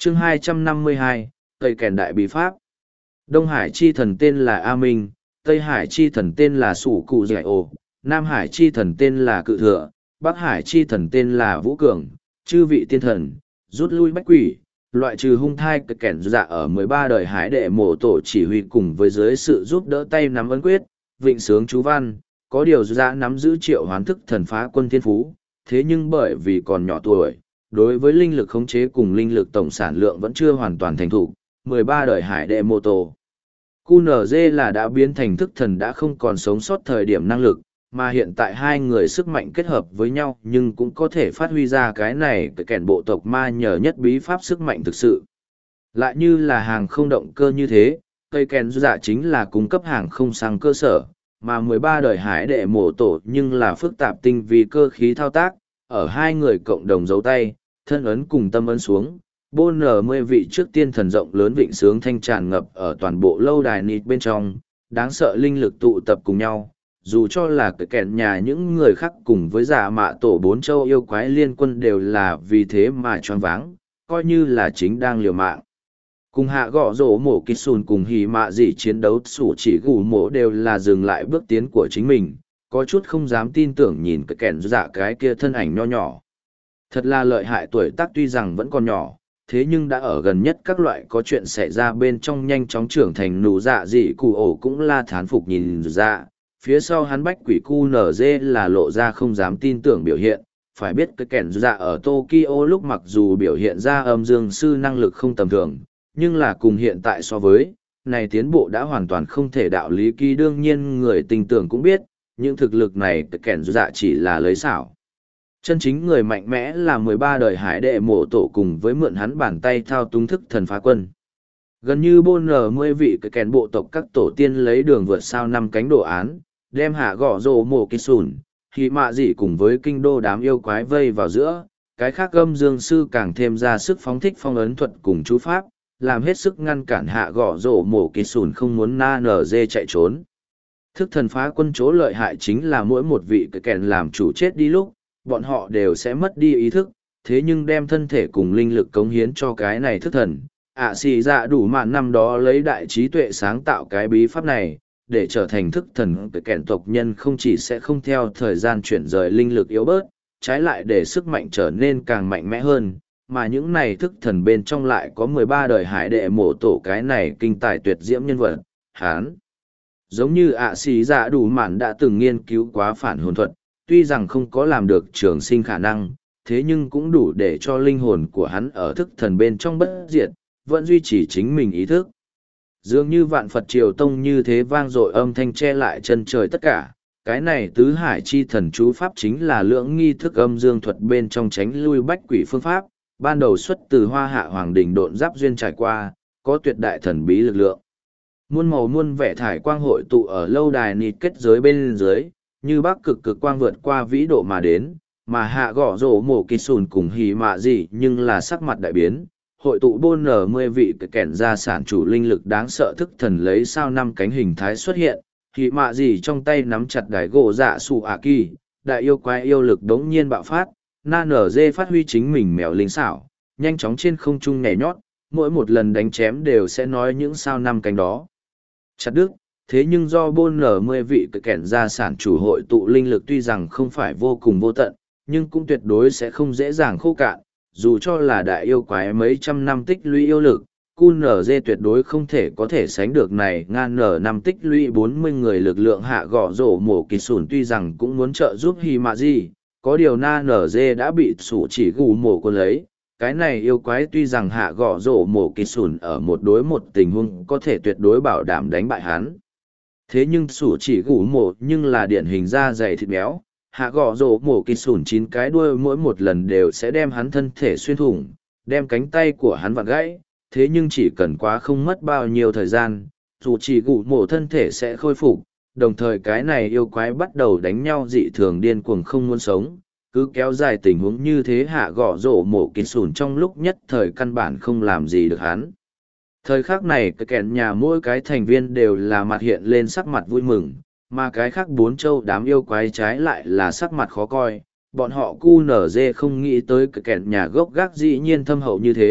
chương 252, Tây Kèn Đại Bí Pháp. Đông Hải chi thần tên là A Minh, Tây Hải chi thần tên là Sủ Cụ Dạy Ồ, Nam Hải chi thần tên là Cự Thừa, Bắc Hải chi thần tên là Vũ Cường, chư vị tiên thần, rút lui bách quỷ, loại trừ hung thai cực kẻn dạ ở 13 đời hải đệ mộ tổ chỉ huy cùng với dưới sự giúp đỡ tay nắm ấn quyết, vịnh sướng chú văn, có điều dạ nắm giữ triệu hoán thức thần phá quân thiên phú, thế nhưng bởi vì còn nhỏ tuổi, đối với linh lực khống chế cùng linh lực tổng sản lượng vẫn chưa hoàn toàn thành thục, 13 đời hải đệ mộ tổ. QNZ là đã biến thành thức thần đã không còn sống sót thời điểm năng lực, mà hiện tại hai người sức mạnh kết hợp với nhau nhưng cũng có thể phát huy ra cái này cái kẻn bộ tộc ma nhờ nhất bí pháp sức mạnh thực sự. Lại như là hàng không động cơ như thế, cây kèn dạ chính là cung cấp hàng không sang cơ sở, mà 13 đời hải đệ mổ tổ nhưng là phức tạp tinh vi cơ khí thao tác, ở hai người cộng đồng giấu tay, thân ấn cùng tâm ấn xuống. 40 vị trước tiên thần rộng lớn vịnh sướng thanh tràn ngập ở toàn bộ lâu đài nịt bên trong, đáng sợ linh lực tụ tập cùng nhau, dù cho là cái kèn nhà những người khác cùng với giả mạ tổ bốn châu yêu quái liên quân đều là vì thế mà choáng váng, coi như là chính đang liều mạng. Cùng hạ gõ rổ mổ kích sùn cùng hì mạ gì chiến đấu sủ chỉ gù mổ đều là dừng lại bước tiến của chính mình, có chút không dám tin tưởng nhìn cái kèn dạ cái kia thân ảnh nho nhỏ. Thật là lợi hại, tuổi tác tuy rằng vẫn còn nhỏ, thế nhưng đã ở gần nhất các loại có chuyện xảy ra bên trong nhanh chóng trưởng thành nụ dạ dị cụ ổ cũng là thán phục nhìn dạ. Phía sau hắn bách quỷ cu nở dê là lộ ra không dám tin tưởng biểu hiện, phải biết cái kẻn dạ ở Tokyo lúc mặc dù biểu hiện ra âm dương sư năng lực không tầm thường, nhưng là cùng hiện tại so với, này tiến bộ đã hoàn toàn không thể đạo lý kỳ. Đương nhiên người tình tưởng cũng biết, những thực lực này cái kẻn dạ chỉ là lấy xảo. Chân chính người mạnh mẽ là 13 đời hải đệ mộ tổ cùng với mượn hắn bàn tay thao túng thức thần phá quân. Gần như 40 vị cái kèn bộ tộc các tổ tiên lấy đường vượt sao 5 cánh đồ án, đem hạ gõ rồ mổ kích sùn, khi mạ dị cùng với kinh đô đám yêu quái vây vào giữa, cái khác âm dương sư càng thêm ra sức phóng thích phong ấn thuật cùng chú pháp, làm hết sức ngăn cản hạ gõ rồ mổ kích sùn không muốn na nở dê chạy trốn. Thức thần phá quân chỗ lợi hại chính là mỗi một vị cái kèn làm chủ chết đi lúc, bọn họ đều sẽ mất đi ý thức, thế nhưng đem thân thể cùng linh lực cống hiến cho cái này thức thần. Xì dạ đủ mạn năm đó lấy đại trí tuệ sáng tạo cái bí pháp này, để trở thành thức thần cái kẻn tộc nhân không chỉ sẽ không theo thời gian chuyển rời linh lực yếu bớt, trái lại để sức mạnh trở nên càng mạnh mẽ hơn, mà những này thức thần bên trong lại có 13 đời hải đệ mổ tổ cái này kinh tài tuyệt diễm nhân vật, hán. Giống như xì dạ đủ mạn đã từng nghiên cứu quá phản hồn thuật, tuy rằng không có làm được trường sinh khả năng, thế nhưng cũng đủ để cho linh hồn của hắn ở thức thần bên trong bất diệt, vẫn duy trì chính mình ý thức. Dường như vạn Phật triều tông như thế vang dội âm thanh che lại chân trời tất cả, cái này tứ hải chi thần chú pháp chính là lưỡng nghi thức âm dương thuật bên trong tránh lui bách quỷ phương pháp, ban đầu xuất từ Hoa Hạ Hoàng Đình độn giáp duyên trải qua, có tuyệt đại thần bí lực lượng. Muôn màu muôn vẻ thải quang hội tụ ở lâu đài nịt kết giới bên dưới, như bắc cực cực quang vượt qua vĩ độ mà đến, mà hạ gõ rổ mổ kịch sùn cùng hì mạ gì nhưng là sắc mặt đại biến, hội tụ 40 vị kẻn gia sản chủ linh lực đáng sợ thức thần lấy sao 5 cánh hình thái xuất hiện, hì mạ gì trong tay nắm chặt đài gỗ dạ sụ ạ kỳ, đại yêu quái yêu lực đống nhiên bạo phát, na nở dê phát huy chính mình mèo linh xảo, nhanh chóng trên không trung nhảy nhót, mỗi một lần đánh chém đều sẽ nói những sao 5 cánh đó. Chặt đứt. Thế nhưng do 40 vị kẻn gia sản chủ hội tụ linh lực tuy rằng không phải vô cùng vô tận, nhưng cũng tuyệt đối sẽ không dễ dàng khô cạn, dù cho là đại yêu quái mấy trăm năm tích lũy yêu lực, QNZ tuyệt đối không thể có thể sánh được này ngàn nở năm tích lũy 40 người lực lượng hạ gõ rổ mổ kỳ sùn tuy rằng cũng muốn trợ giúp Hi Mạ Di, có điều na nở dê đã bị sủ chỉ gù mổ quân lấy. Cái này yêu quái tuy rằng hạ gõ rổ mổ kỳ sùn ở một đối một tình huống có thể tuyệt đối bảo đảm đánh bại hắn. Thế nhưng sủ chỉ gù mổ nhưng là điển hình da dày thịt béo, hạ gõ rổ mổ kỳ sùn 9 cái đuôi mỗi một lần đều sẽ đem hắn thân thể xuyên thủng, đem cánh tay của hắn vặn gãy, thế nhưng chỉ cần quá không mất bao nhiêu thời gian, dù chỉ gù mổ thân thể sẽ khôi phục, đồng thời cái này yêu quái bắt đầu đánh nhau dị thường điên cuồng không muốn sống, cứ kéo dài tình huống như thế hạ gõ rổ mổ kỳ sùn trong lúc nhất thời căn bản không làm gì được hắn. Thời khắc này cái kẹn nhà mỗi cái thành viên đều là mặt hiện lên sắc mặt vui mừng, mà cái khác 4 châu đám yêu quái trái lại là sắc mặt khó coi, bọn họ cu nở dê không nghĩ tới cái kẹn nhà gốc gác dĩ nhiên thâm hậu như thế,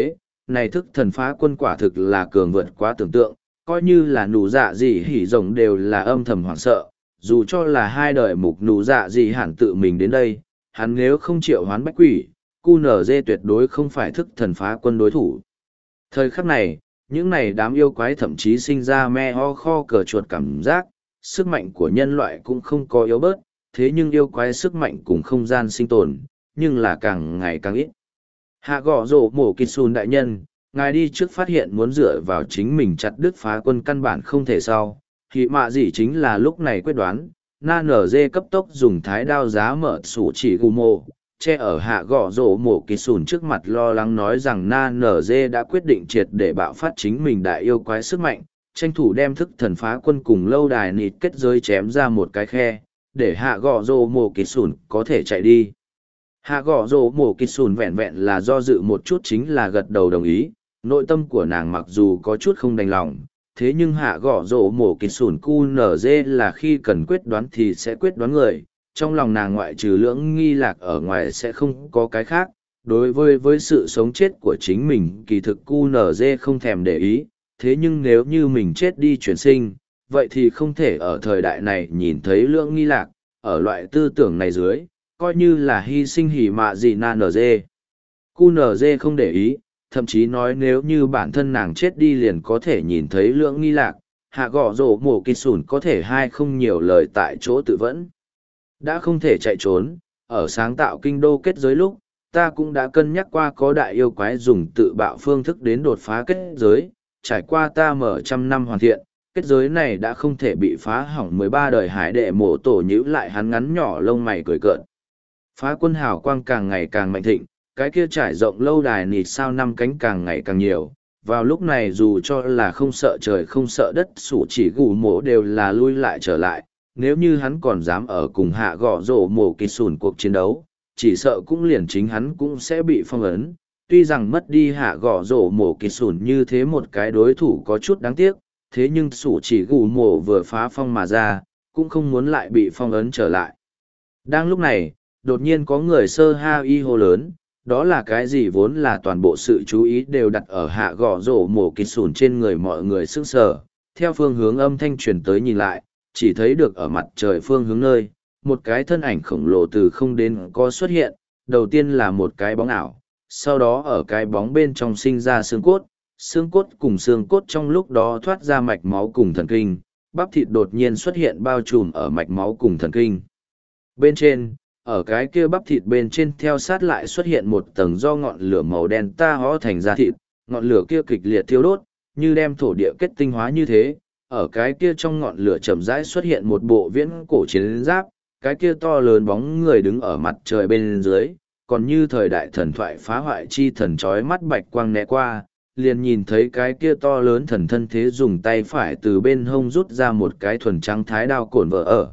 này thức thần phá quân quả thực là cường vượt quá tưởng tượng, coi như là nụ dạ gì hỉ rồng đều là âm thầm hoảng sợ, dù cho là hai đời mục nụ dạ gì hẳn tự mình đến đây, hắn nếu không triệu hoán bách quỷ, QNZ tuyệt đối không phải thức thần phá quân đối thủ. Thời khắc này, những này đám yêu quái thậm chí sinh ra me ho kho cờ chuột cảm giác, sức mạnh của nhân loại cũng không có yếu bớt, thế nhưng yêu quái sức mạnh cùng không gian sinh tồn, nhưng là càng ngày càng ít. Hạ gõ rổ mổ kịch xùn đại nhân, ngài đi trước phát hiện muốn dựa vào chính mình chặt đứt phá quân căn bản không thể sau, thì mạ gì chính là lúc này quyết đoán, na nở dê cấp tốc dùng thái đao giá mở sủ chỉ gù mộ, che ở hạ gõ rổ mổ kịch xùn trước mặt lo lắng nói rằng na nở dê đã quyết định triệt để bạo phát chính mình đại yêu quái sức mạnh, tranh thủ đem thức thần phá quân cùng lâu đài nịt kết giới chém ra một cái khe, để hạ gõ rổ mổ kịch xùn có thể chạy đi. Hạ gõ rổ mổ kịch sùn vẹn vẹn là do dự một chút chính là gật đầu đồng ý, nội tâm của nàng mặc dù có chút không đành lòng, thế nhưng hạ gõ rổ mổ kịch sùn QNZ là khi cần quyết đoán thì sẽ quyết đoán người, trong lòng nàng ngoại trừ lưỡng nghi lạc ở ngoài sẽ không có cái khác, đối với sự sống chết của chính mình kỳ thực QNZ không thèm để ý, thế nhưng nếu như mình chết đi chuyển sinh, vậy thì không thể ở thời đại này nhìn thấy lưỡng nghi lạc, ở loại tư tưởng này dưới coi như là hy sinh hỉ mạ gì na nở dê. Cu nở dê không để ý, thậm chí nói nếu như bản thân nàng chết đi liền có thể nhìn thấy lưỡng nghi lạc, hạ gõ rổ mổ kịch sùn có thể hai không nhiều lời tại chỗ tự vẫn. Đã không thể chạy trốn, ở sáng tạo kinh đô kết giới lúc, ta cũng đã cân nhắc qua có đại yêu quái dùng tự bạo phương thức đến đột phá kết giới, trải qua ta mở trăm năm hoàn thiện. Kết giới này đã không thể bị phá hỏng 13 đời hải đệ mổ tổ nhữ lại hắn ngắn nhỏ lông mày cười cợt. Phá quân hào quang càng ngày càng mạnh thịnh, cái kia trải rộng lâu đài nịt sao năm cánh càng ngày càng nhiều. Vào lúc này dù cho là không sợ trời không sợ đất sủ chỉ gù mổ đều là lui lại trở lại. Nếu như hắn còn dám ở cùng hạ gõ rổ mổ kịch sùn cuộc chiến đấu, chỉ sợ cũng liền chính hắn cũng sẽ bị phong ấn. Tuy rằng mất đi hạ gõ rổ mổ kịch sùn như thế một cái đối thủ có chút đáng tiếc, thế nhưng sủ chỉ gù mổ vừa phá phong mà ra, cũng không muốn lại bị phong ấn trở lại. Đang lúc này, đột nhiên có người sơ ha y hô lớn, đó là cái gì vốn là toàn bộ sự chú ý đều đặt ở hạ gõ rổ mổ kịch sùn trên người mọi người sững sờ. Theo phương hướng âm thanh truyền tới nhìn lại, chỉ thấy được ở mặt trời phương hướng nơi, một cái thân ảnh khổng lồ từ không đến có xuất hiện, đầu tiên là một cái bóng ảo, sau đó ở cái bóng bên trong sinh ra xương cốt cùng xương cốt trong lúc đó thoát ra mạch máu cùng thần kinh, bắp thịt đột nhiên xuất hiện bao trùm ở mạch máu cùng thần kinh. Bên trên, ở cái kia bắp thịt bên trên theo sát lại xuất hiện một tầng do ngọn lửa màu đen ta hóa thành da thịt, ngọn lửa kia kịch liệt thiêu đốt, như đem thổ địa kết tinh hóa như thế, ở cái kia trong ngọn lửa chậm rãi xuất hiện một bộ viễn cổ chiến giáp, cái kia to lớn bóng người đứng ở mặt trời bên dưới, còn như thời đại thần thoại phá hoại chi thần chói mắt bạch quang né qua, liền nhìn thấy cái kia to lớn thần thân thế dùng tay phải từ bên hông rút ra một cái thuần trắng thái đao cổn vợ ở.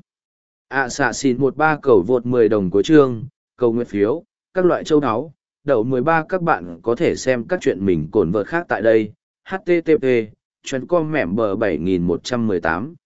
Xạ xin 13 cầu vượt 10 đồng cuối chương, cầu nguyện phiếu, các loại châu áo, đậu 13 các bạn có thể xem các chuyện mình cổn vợ khác tại đây, http, chuyên com mẻm bờ 7118.